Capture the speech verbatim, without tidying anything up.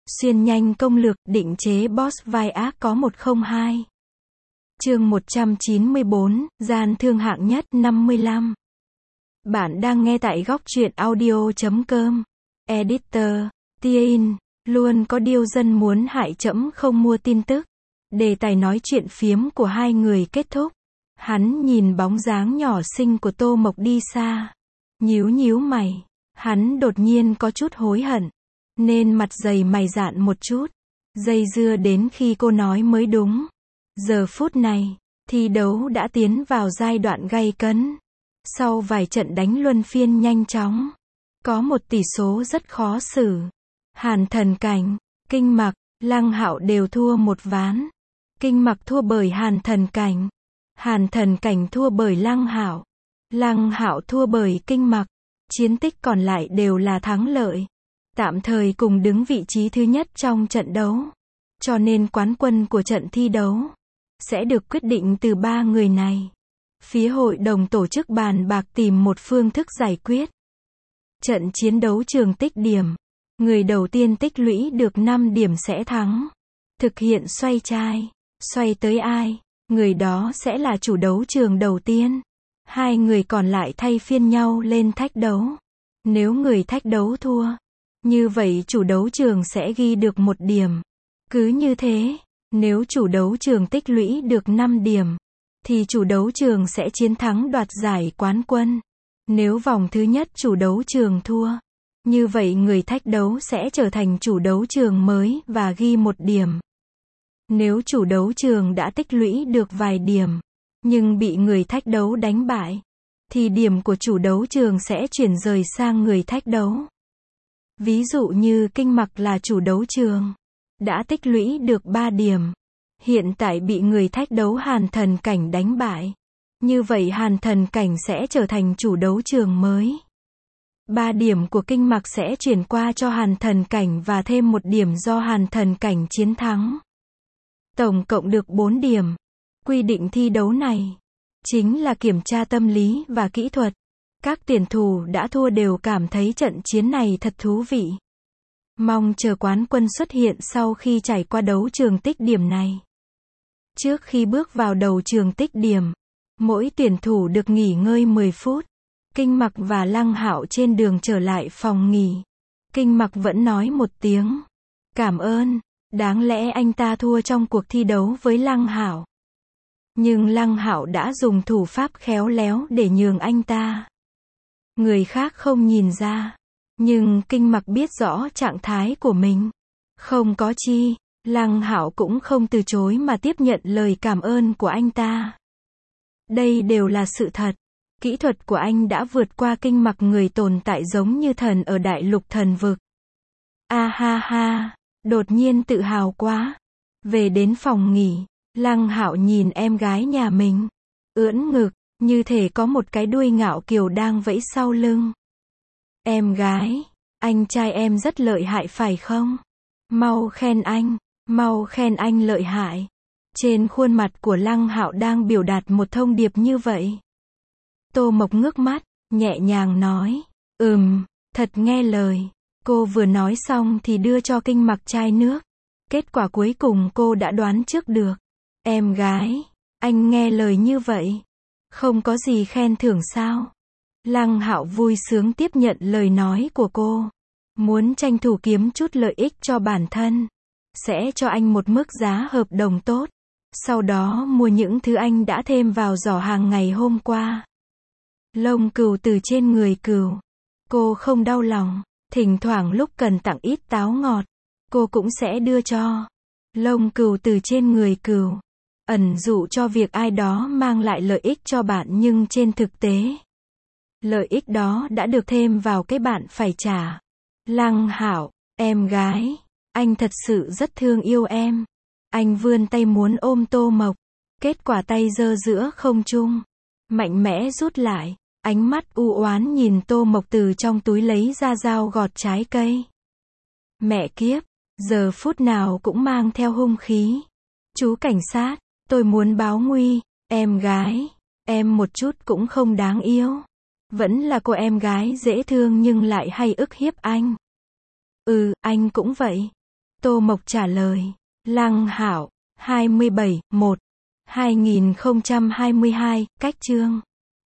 Xuyên nhanh công lược, định chế boss vai ác có một không hai. Chương một trăm chín mươi bốn, gian thương hạng nhất năm mươi lăm. Bạn đang nghe tại góc truyện audio chấm com. Editor, Tiin, luôn có điêu dân muốn hại trẫm không mua tin tức. Đề tài nói chuyện phiếm của hai người kết thúc. Hắn nhìn bóng dáng nhỏ xinh của Tô Mộc đi xa. Nhíu nhíu mày. Hắn đột nhiên có chút hối hận. Nên mặt dày mày dạn một chút. Dây dưa đến khi cô nói mới đúng. Giờ phút này, thi đấu đã tiến vào giai đoạn gay cấn. Sau vài trận đánh luân phiên nhanh chóng, có một tỷ số rất khó xử. Hàn Thần Cảnh, Kinh Mặc, Lăng Hạo đều thua một ván. Kinh Mặc thua bởi Hàn Thần Cảnh. Hàn Thần Cảnh thua bởi Lăng Hạo. Lăng Hạo thua bởi Kinh Mặc. Chiến tích còn lại đều là thắng lợi. Tạm thời cùng đứng vị trí thứ nhất trong trận đấu. Cho nên quán quân của trận thi đấu sẽ được quyết định từ ba người này. Phía hội đồng tổ chức bàn bạc tìm một phương thức giải quyết. Trận chiến đấu trường tích điểm. Người đầu tiên tích lũy được năm điểm sẽ thắng. Thực hiện xoay chai. Xoay tới ai, người đó sẽ là chủ đấu trường đầu tiên. Hai người còn lại thay phiên nhau lên thách đấu. Nếu người thách đấu thua, như vậy chủ đấu trường sẽ ghi được một điểm. Cứ như thế, nếu chủ đấu trường tích lũy được năm điểm, thì chủ đấu trường sẽ chiến thắng đoạt giải quán quân. Nếu vòng thứ nhất chủ đấu trường thua, như vậy người thách đấu sẽ trở thành chủ đấu trường mới và ghi một điểm. Nếu chủ đấu trường đã tích lũy được vài điểm, nhưng bị người thách đấu đánh bại, thì điểm của chủ đấu trường sẽ chuyển rời sang người thách đấu. Ví dụ như Kinh Mặc là chủ đấu trường, đã tích lũy được ba điểm. Hiện tại bị người thách đấu Hàn Thần Cảnh đánh bại. Như vậy Hàn Thần Cảnh sẽ trở thành chủ đấu trường mới. ba điểm của Kinh Mặc sẽ chuyển qua cho Hàn Thần Cảnh và thêm một điểm do Hàn Thần Cảnh chiến thắng. Tổng cộng được bốn điểm. Quy định thi đấu này chính là kiểm tra tâm lý và kỹ thuật. Các tuyển thủ đã thua đều cảm thấy trận chiến này thật thú vị. Mong chờ quán quân xuất hiện sau khi trải qua đấu trường tích điểm này. Trước khi bước vào đầu trường tích điểm, mỗi tuyển thủ được nghỉ ngơi mười phút. Kinh Mặc và Lăng Hạo trên đường trở lại phòng nghỉ. Kinh Mặc vẫn nói một tiếng cảm ơn. Đáng lẽ anh ta thua trong cuộc thi đấu với Lăng Hạo. Nhưng Lăng Hạo đã dùng thủ pháp khéo léo để nhường anh ta. Người khác không nhìn ra. Nhưng Kinh Mặc biết rõ trạng thái của mình. Không có chi, Lăng Hạo cũng không từ chối mà tiếp nhận lời cảm ơn của anh ta. Đây đều là sự thật. Kỹ thuật của anh đã vượt qua Kinh Mặc, người tồn tại giống như thần ở đại lục thần vực. A ha ha. Đột nhiên tự hào quá. Về đến phòng nghỉ, Lăng Hạo nhìn em gái nhà mình, ưỡn ngực, như thể có một cái đuôi ngạo kiều đang vẫy sau lưng. Em gái, anh trai em rất lợi hại phải không? Mau khen anh, mau khen anh lợi hại. Trên khuôn mặt của Lăng Hạo đang biểu đạt một thông điệp như vậy. Tô Mộc ngước mắt, nhẹ nhàng nói, ừm, thật nghe lời. Cô vừa nói xong thì đưa cho Kinh Mặc chai nước. Kết quả cuối cùng cô đã đoán trước được. Em gái, anh nghe lời như vậy. Không có gì khen thưởng sao? Lăng Hạo vui sướng tiếp nhận lời nói của cô. Muốn tranh thủ kiếm chút lợi ích cho bản thân. Sẽ cho anh một mức giá hợp đồng tốt. Sau đó mua những thứ anh đã thêm vào giỏ hàng ngày hôm qua. Lông cừu từ trên người cừu. Cô không đau lòng. Thỉnh thoảng lúc cần tặng ít táo ngọt, cô cũng sẽ đưa cho. Lông cừu từ trên người cừu. Ẩn dụ cho việc ai đó mang lại lợi ích cho bạn, nhưng trên thực tế, lợi ích đó đã được thêm vào cái bạn phải trả. Lăng Hạo, em gái, anh thật sự rất thương yêu em. Anh vươn tay muốn ôm Tô Mộc. Kết quả tay giơ giữa không trung. Mạnh mẽ rút lại. Ánh mắt u oán nhìn Tô Mộc từ trong túi lấy ra dao gọt trái cây. Mẹ kiếp, giờ phút nào cũng mang theo hung khí. Chú cảnh sát, tôi muốn báo nguy. Em gái, em một chút cũng không đáng yêu. Vẫn là cô em gái dễ thương nhưng lại hay ức hiếp anh. Ừ, anh cũng vậy. Tô Mộc trả lời. Lăng Hạo, hai mươi bảy, một, hai nghìn không trăm hai mươi hai, cách chương